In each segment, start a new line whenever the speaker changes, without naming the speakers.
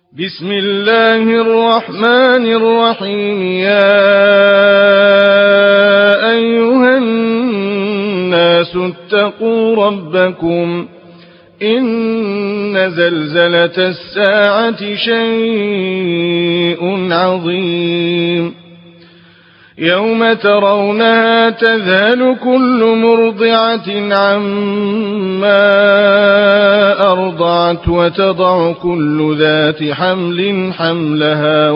بسم الله الرحمن الرحيم. يا أيها الناس اتقوا ربكم إن زلزلة الساعة شيء عظيم يوم ترونها تذهل كل مرضعة عما أرضعت وتضع كل ذات حمل حملها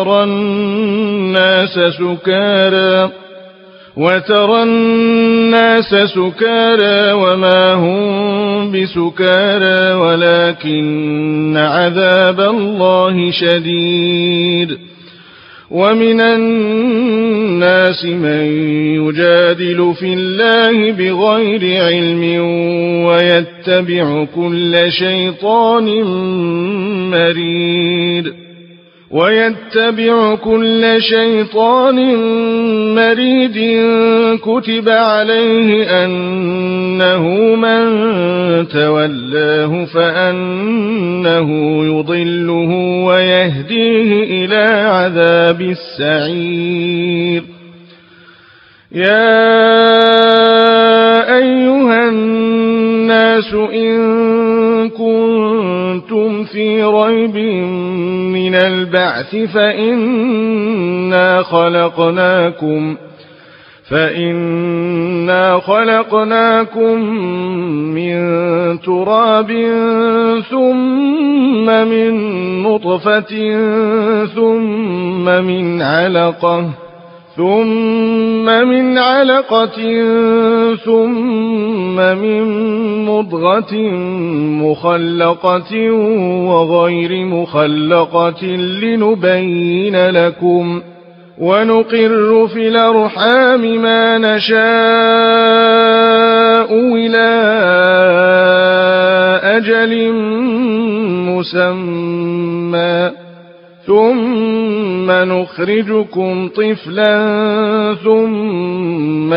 وترى الناس سكارى وما هم بسكارى ولكن عذاب الله شديد. ومن الناس من يجادل في الله بغير علم ويتبع كل شيطان مريد كتب عليه أنه من تولاه فأنه يضله ويهديه إلى عذاب السعير. يا أيها الناس إن كنتم في ريب من البعث فإنا خلقناكم من تراب ثم من نطفة ثم من علقة ثم من مضغة مخلقة وغير مخلقة لنبين لكم ونقر في الأرحام ما نشاء إلى أجل مسمى ثم نخرجكم طفلا ثم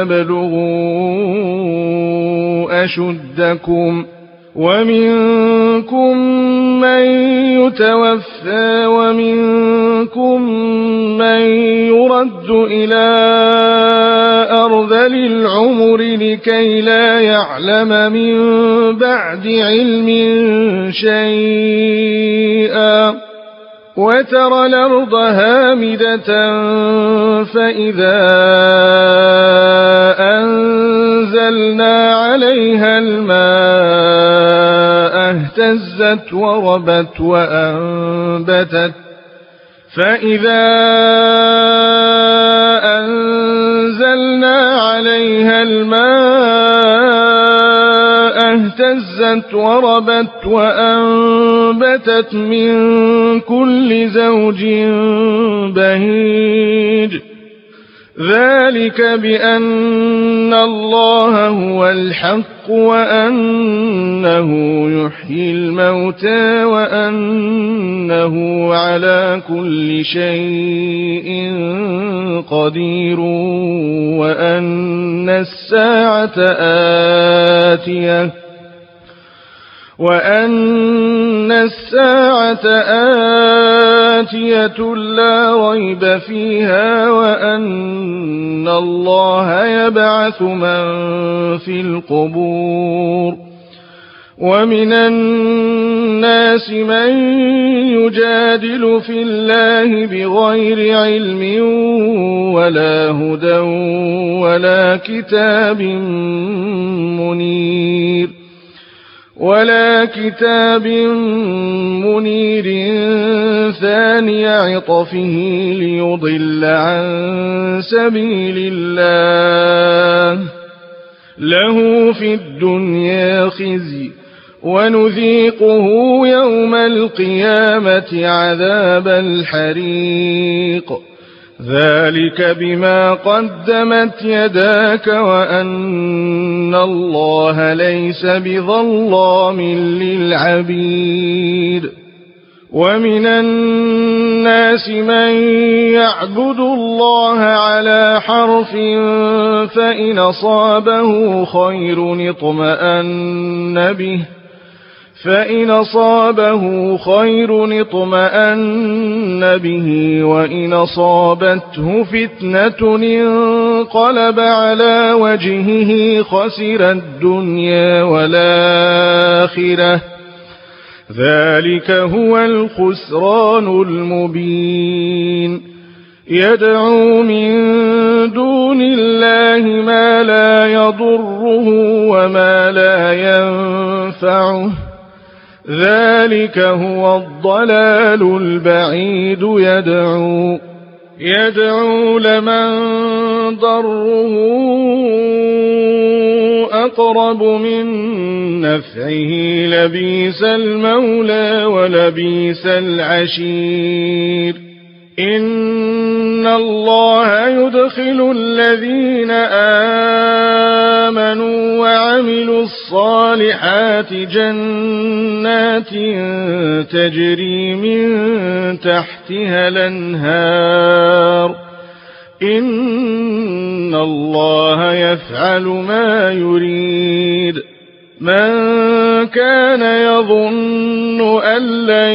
لتبلغوا أشدكم ومنكم من يتوفى ومنكم من يرد إلى أرذل العمر لكي لا يعلم من بعد علم شيئا. وترى الأرض هامدة فإذا أنزلنا عليها الماء اهتزت وربت وأنبتت من كل زوج بهيج. ذلك بأن الله هو الحق وأنه يحيي الموتى وأنه على كل شيء قدير وأن الساعة آتية لا ريب فيها وأن الله يبعث من في القبور. ومن الناس من يجادل في الله بغير علم ولا هدى ولا كتاب منير ثاني عطفه ليضل عن سبيل الله له في الدنيا خزي ونذيقه يوم القيامة عذاب الحريق. ذلك بما قدمت يداك وأن الله ليس بظلام للعبيد. ومن الناس من يعبد الله على حرف فإن أصابه خير اطمأن به فإن أصابه خير اطمأن به وإن أصابته فتنة انقلب على وجهه خسر الدنيا والآخرة ذلك هو الخسران المبين يدعو من دون الله ما لا يضره وما لا ينفعه ذلك هو الضلال البعيد يدعو لمن ضره أقرب من نفعه لبئس المولى ولبئس العشير إن الله يدخل الذين آمنوا وعملوا الصالحات جنات تجري من تحتها الأنهار إن الله يفعل ما يريد من كان يظن أن لن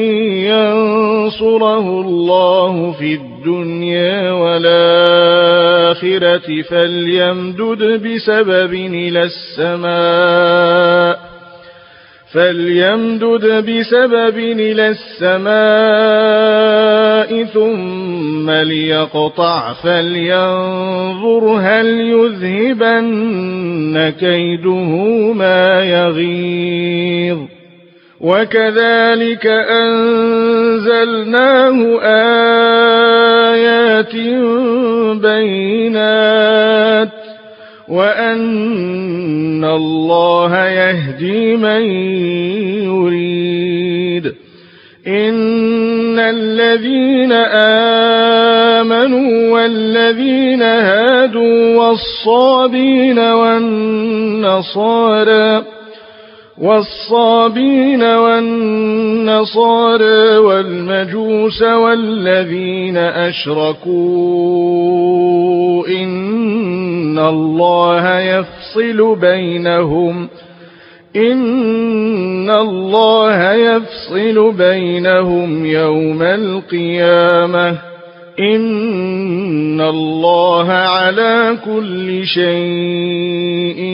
ينصره الله في الدنيا والآخرة فليمدد بسبب إلى السماء ثم ليقطع فلينظر هل يذهبن كيده ما يغيظ وكذلك أنزلناه آيات بينات وأن الله يهدي من يريد إن الذين آمنوا والذين هادوا والصابين والنصارى والمجوس والذين أشركوا إن الله يفصل بينهم يوم القيامة إن الله على كل شيء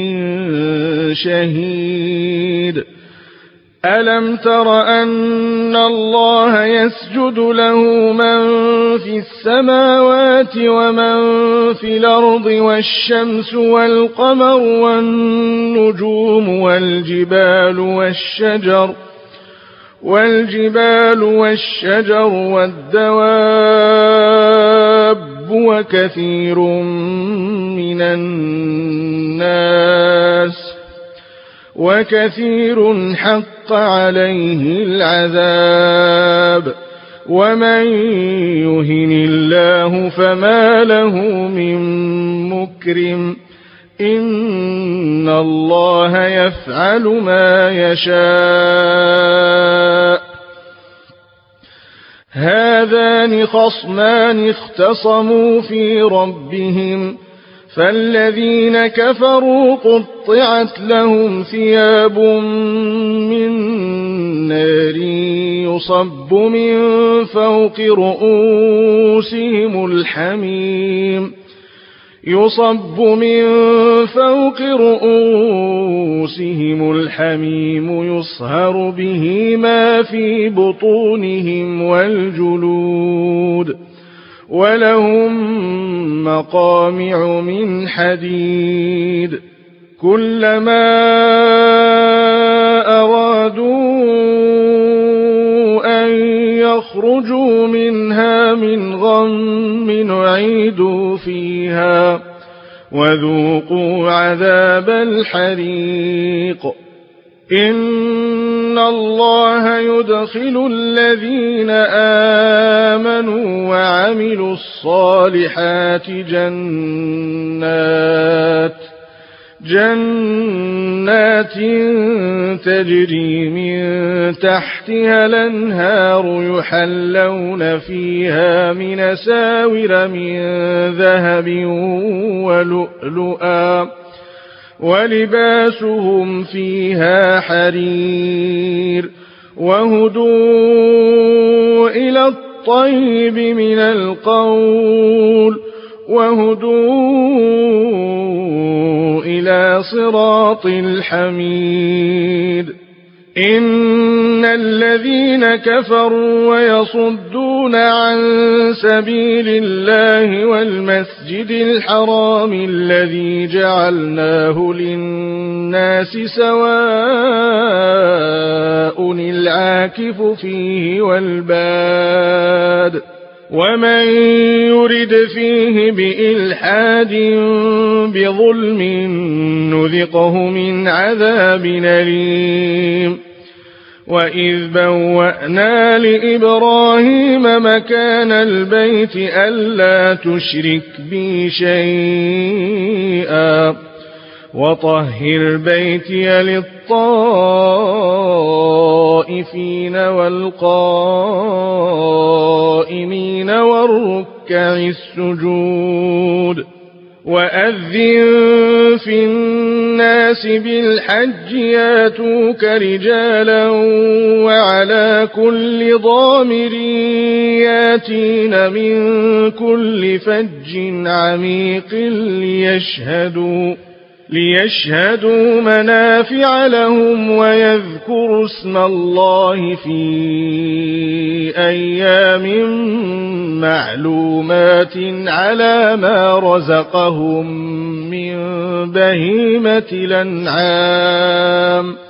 شهيد ألم تر أن الله يسجد له من في السماوات ومن في الأرض والشمس والقمر والنجوم والجبال والشجر والدواب وكثير من الناس وكثير حق عليه العذاب ومن يهن الله فما له من مكرم إن الله يفعل ما يشاء هذان خصمان اختصموا في ربهم فالذين كفروا قطعت لهم ثياب من نار يصب من فوق رؤوسهم الحميم يصهر به ما في بطونهم والجلود ولهم مقامع من حديد كلما أرادوا أن يخرجوا منها من غم أعيدوا فيها وذوقوا عذاب الحريق إن الله يدخل الذين آمنوا وعملوا الصالحات جنات تجري من تحتها الأنهار يحلون فيها من أساور من ذهب ولؤلؤا ولباسهم فيها حرير وهدوا إلى الطيب من القول وهدوا إلى صراط الحميد إن الذين كفروا ويصدون عن سبيل الله والمسجد الحرام الذي جعلناه للناس سواء العاكف فيه والباد ومن يرد فيه بإلحاد بظلم نذقه من عذاب أليم وإذ بوأنا لإبراهيم مكان البيت ألا تشرك بي شيئا وطهر بيتي للطائفين والقائمين والركع السجود وأذن في الناس بالحج ياتوك رجالا وعلى كل ضامر ياتين من كل فج عميق ليشهدوا منافع لهم ويذكروا اسم الله في أيام معلومات على ما رزقهم من بهيمة الأنعام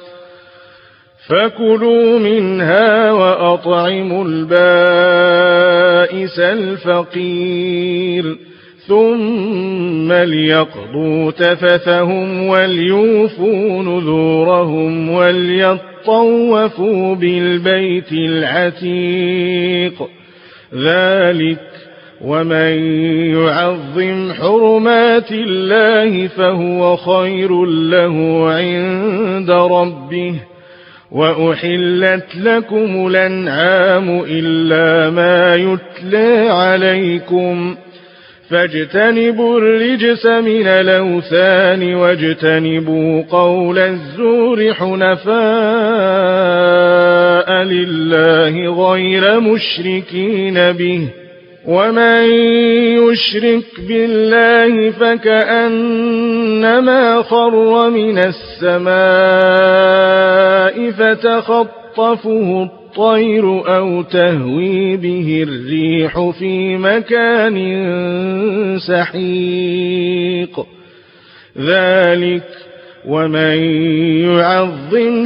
فكلوا منها وأطعموا البائس الفقير ثم ليقضوا تفثهم وليوفوا نذورهم وليطوفوا بالبيت العتيق ذلك ومن يعظم حرمات الله فهو خير له عند ربه وأحلت لكم الأنعام إلا ما يتلى عليكم فاجتنبوا الرجس من الأوثان واجتنبوا قول الزور حنفاء لله غير مشركين به ومن يشرك بالله فكأنما خر من السماء فتخطفه الطير أو تهوي به الريح في مكان سحيق ذلك ومن يعظم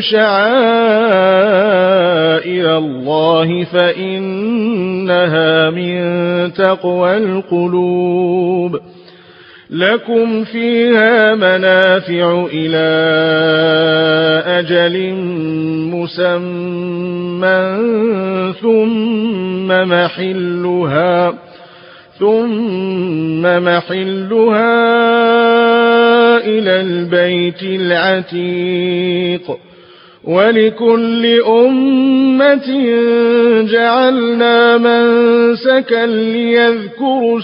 شعائر الله فإنها من تقوى القلوب لكم فيها منافع إلى أجل مسمى ثم محلها إلى البيت العتيق ولكل أمة جعلنا منسكا ليذكروا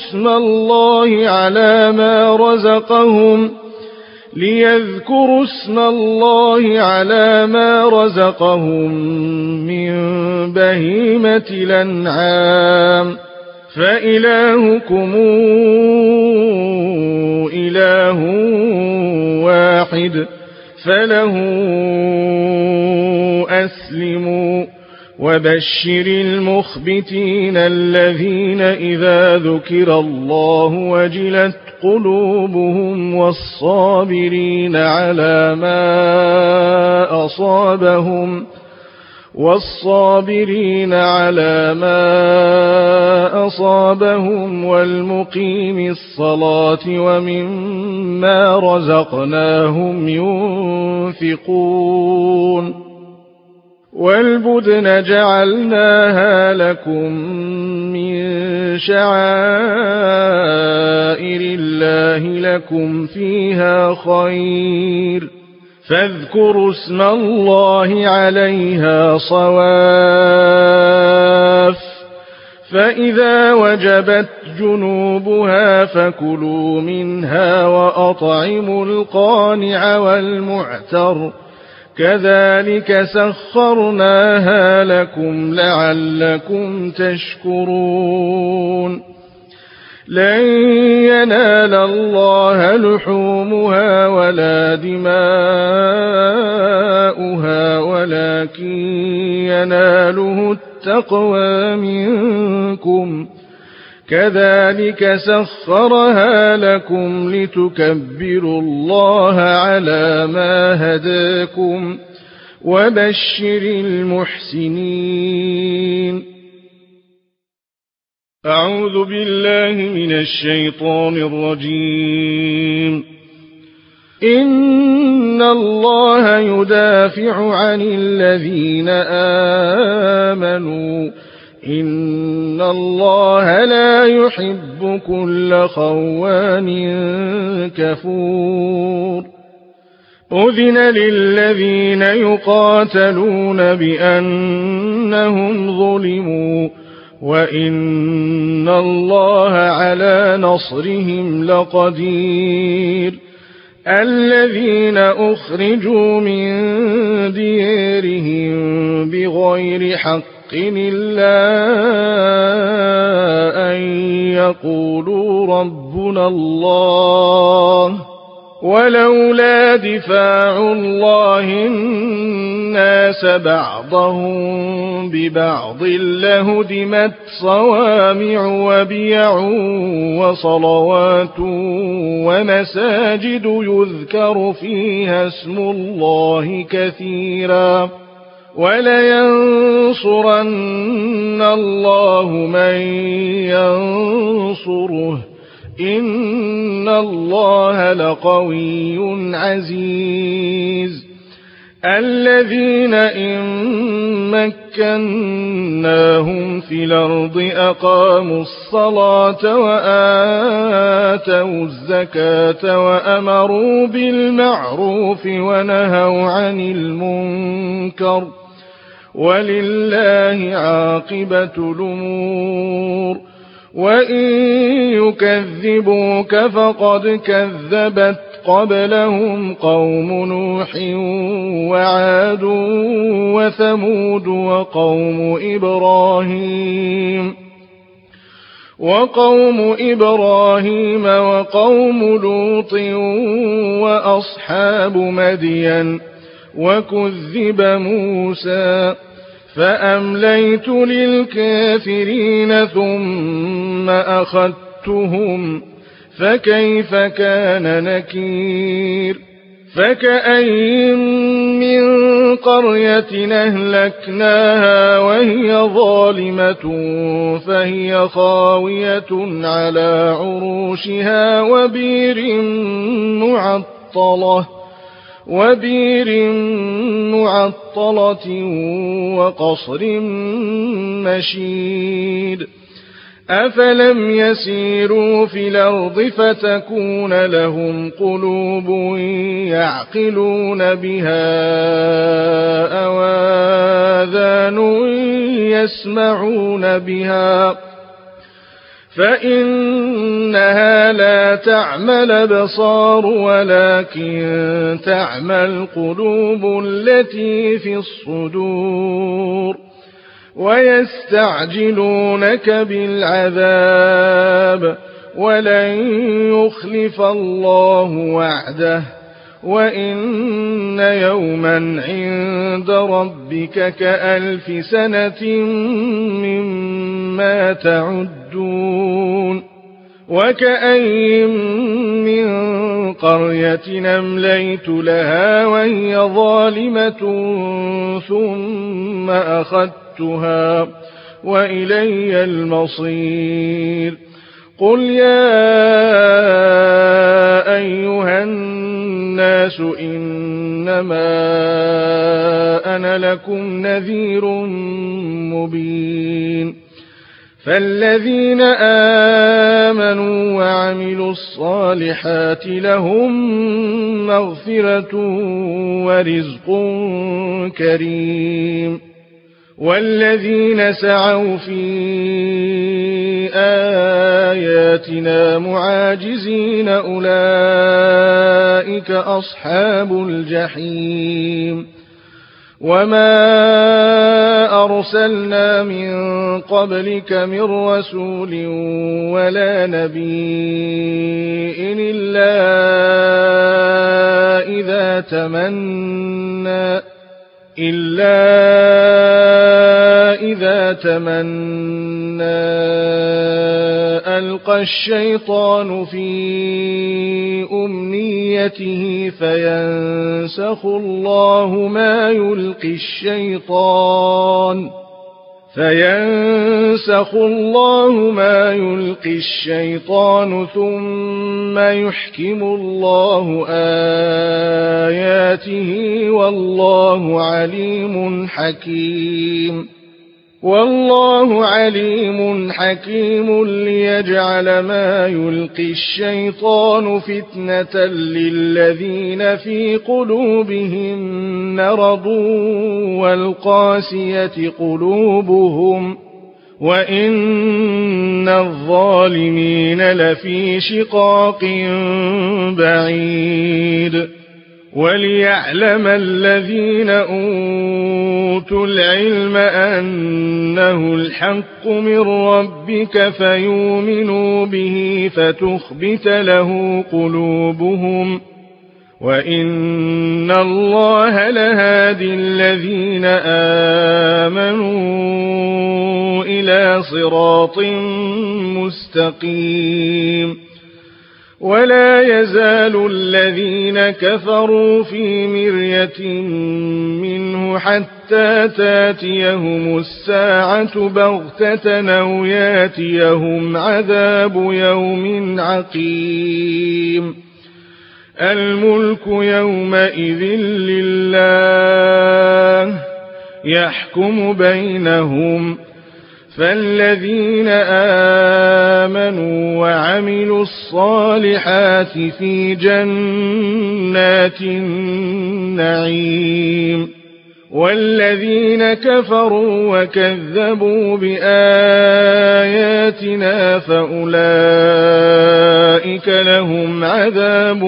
اسم الله على ما رزقهم من بهيمة الأنعام فإلهكم إله واحد فله أسلموا وبشر المخبتين الذين إذا ذكر الله وجلت قلوبهم والصابرين على ما أصابهم والمقيم الصلاة ومما رزقناهم ينفقون والبدن جعلناها لكم من شعائر الله لكم فيها خير فاذكروا اسم الله عليها صواف فإذا وجبت جنوبها فكلوا منها وأطعموا القانع والمعتر كذلك سخرناها لكم لعلكم تشكرون لن ينال الله لحومها ولا دماؤها ولكن يناله التقوى منكم كذلك سخرها لكم لتكبروا الله على ما هداكم وبشر المحسنين. أعوذ بالله من الشيطان الرجيم. إن الله يدافع عن الذين آمنوا إن الله لا يحب كل خوان كفور. أذن للذين يقاتلون بأنهم ظلموا وإن الله على نصرهم لقدير. الذين أخرجوا من ديارهم بغير حق إلا أن يقولوا ربنا الله ولولا دفاع الله الناس بعضهم ببعض لهدمت صوامع وبيع وصلوات ومساجد يذكر فيها اسم الله كثيرا ولينصرن الله من ينصره إن الله لقوي عزيز. الذين إن مكناهم في الأرض أقاموا الصلاة وآتوا الزكاة وأمروا بالمعروف ونهوا عن المنكر ولله عاقبة الأمور. وإن يكذبوك فقد كذبت قبلهم قوم نوح وعاد وثمود وقوم إبراهيم وقوم لوط وأصحاب مدين وكذب موسى فأمليت للكافرين ثم أخذتهم فكيف كان نكير. فكأين من قرية أهلكناها وهي ظالمة فهي خاوية على عروشها وبير معطلة وقصر مشيد. أفلم يسيروا في الأرض فتكون لهم قلوب يعقلون بها أو آذان يسمعون بها فإنها لا تعمى الأبصار ولكن تعمى القلوب التي في الصدور. ويستعجلونك بالعذاب ولن يخلف الله وعده وإن يوما عند ربك كألف سنة مما تعدون. وكأين من قرية أمليت لها وهي ظالمة ثم أخذتها وإلي المصير. قل يا أيها الناس إنما أنا لكم نذير مبين. فالذين آمنوا وعملوا الصالحات لهم مغفرة ورزق كريم. والذين سعوا في آياتنا معاجزين أولئك أصحاب الجحيم وما أرسلنا من قبلك من رسول ولا نبي إلا إذا تمنى ألقى الشيطان في أمنيته فينسخ الله ما يلقي الشيطان ثم يحكم الله آياته والله عليم حكيم ليجعل ما يلقي الشيطان فتنة للذين في قلوبهم مرض والقاسية قلوبهم وإن الظالمين لفي شقاق بعيد وليعلم الذين أوتوا العلم أنه الحق من ربك فيؤمنوا به فتخبت له قلوبهم وإن الله لهادي الذين آمنوا إلى صراط مستقيم ولا يزال الذين كفروا في مرية منه حتى تاتيهم الساعة بغتة أو ياتيهم عذاب يوم عقيم الملك يومئذ لله يحكم بينهم فالذين آمنوا وعملوا الصالحات في جنات النعيم والذين كفروا وكذبوا بآياتنا فأولئك لهم عذاب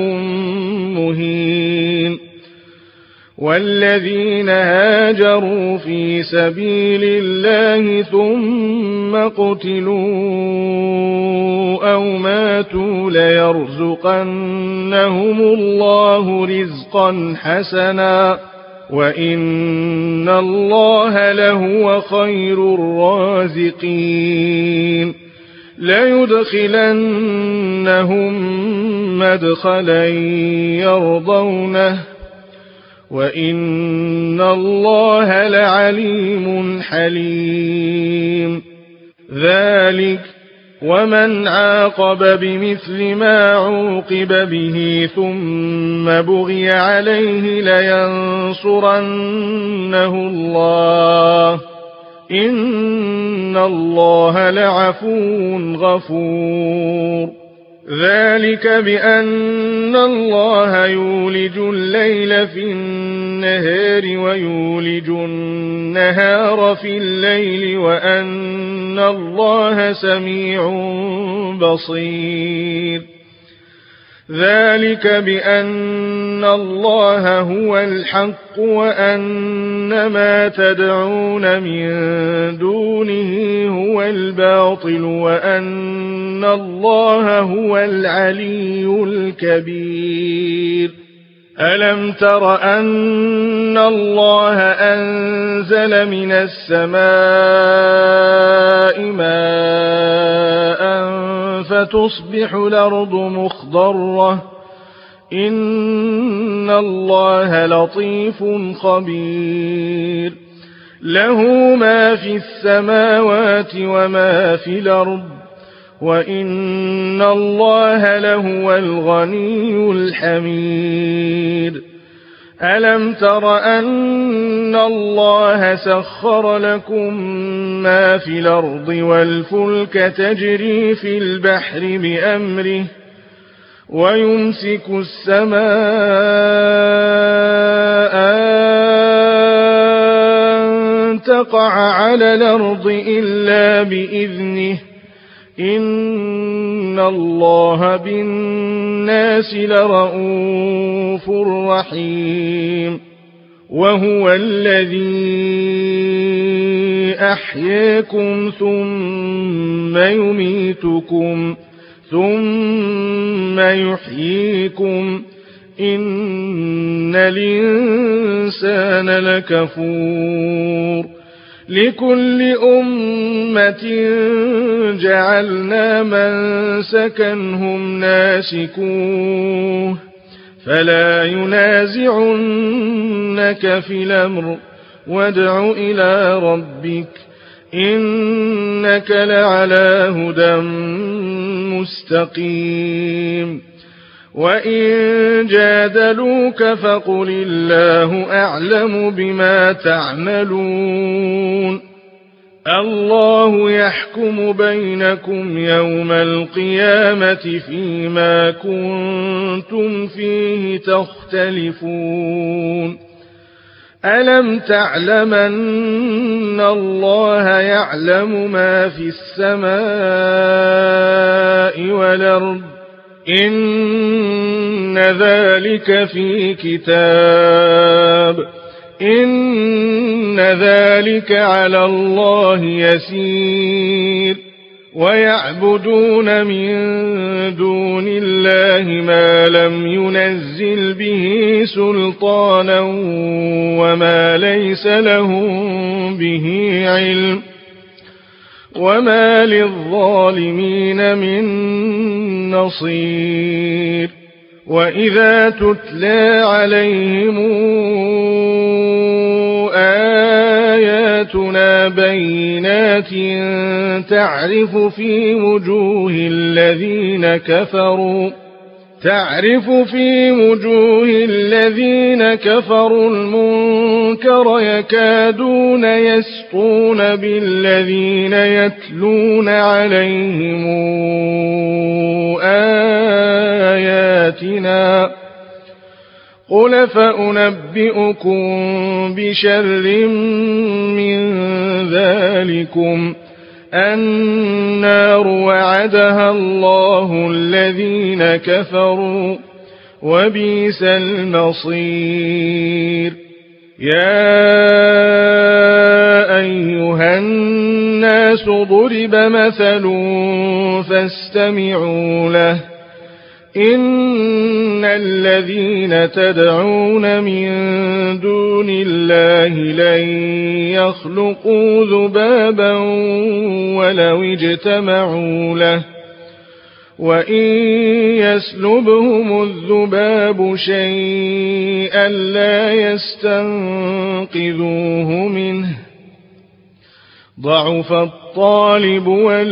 مهين والذين هاجروا في سبيل الله ثم قتلوا أو ماتوا ليرزقنهم الله رزقا حسنا وإن الله لهو خير الرازقين ليدخلنهم مدخلا يرضونه وإن الله لعليم حليم ذلك ومن عاقب بمثل ما عوقب به ثم بغي عليه لينصرنه الله إن الله لعفو غفور ذلك بأن الله يولج الليل في النهار ويولج النهار في الليل وأن الله سميع بصير ذلك بأن الله هو الحق وأن ما تدعون من دونه هو الباطل وأن الله هو العلي الكبير ألم تر أن الله أنزل من السماء ماء فتصبح الأرض مخضرة إن الله لطيف خبير له ما في السماوات وما في الأرض وإن الله لهو الغني الحميد ألم تر أن الله سخر لكم ما في الأرض والفلك تجري في البحر بأمره ويمسك السماء أن تقع على الأرض إلا بإذنه إن الله بالناس لرءوف رحيم وهو الذي أحياكم ثم يميتكم ثم يحييكم إن الإنسان لكفور لكل أمة جعلنا منسكا هم ناسكوه فلا ينازعنك في الأمر وادع إلى ربك إنك لعلى هدى مستقيم وإن جادلوك فقل الله أعلم بما تعملون الله يحكم بينكم يوم القيامة فيما كنتم فيه تختلفون ألم تعلم أن الله يعلم ما في السماء والأرض إن ذلك في كتاب إن ذلك على الله يسير ويعبدون من دون الله ما لم ينزل به سلطانا وما ليس لهم به علم وما للظالمين من نصير وإذا تتلى عليهم آياتنا بينات تعرف في وجوه الذين كفروا المنكر يكادون يسطون بالذين يتلون عليهم آياتنا قل فأنبئكم بشر من ذلكم النار وعدها الله الذين كفروا وبئس المصير يا أيها الناس ضرب مثل فاستمعوا له إن الذين تدعون من دون الله لن يخلقوا ذبابا ولو اجتمعوا له وإن يسلبهم الذباب شيئا لا يستنقذوه منه ضعف الطالب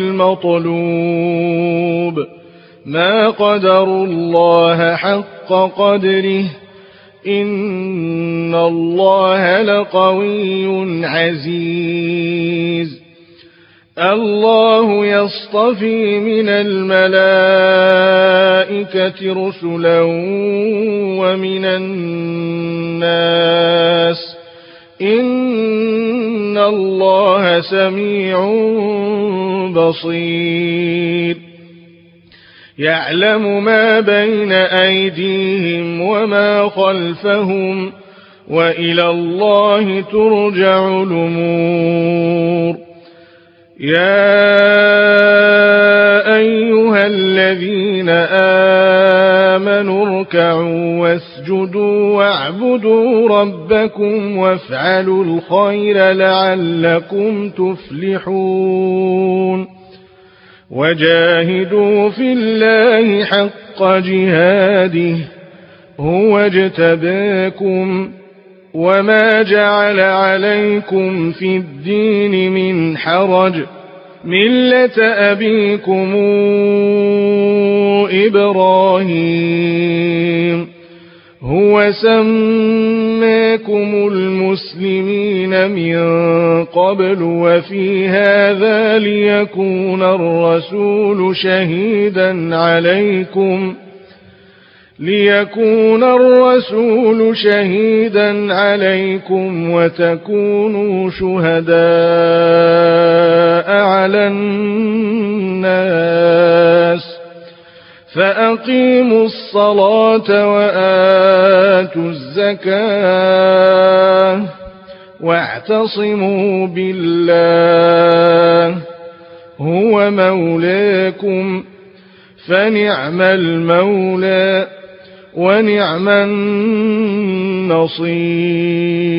والمطلوب ما قدروا الله حق قدره إن الله لقوي عزيز الله يصطفي من الملائكة رسلا ومن الناس إن الله سميع بصير يعلم ما بين أيديهم وما خلفهم وإلى الله ترجع الأمور يا أيها الذين آمنوا اركعوا واسجدوا واعبدوا ربكم وافعلوا الخير لعلكم تفلحون وجاهدوا في الله حق جهاده هو اجتباكم وما جعل عليكم في الدين من حرج ملة أبيكم إبراهيم هو سماكم المسلمين من قبل وفي هذا ليكون الرسول شهيدا عليكم ليكون الرسول شهيدا عليكم وتكونوا شهداء على الناس فأقيموا الصلاة وآتوا الزكاة واعتصموا بالله هو مولاكم فنعم المولى ونعم النصير.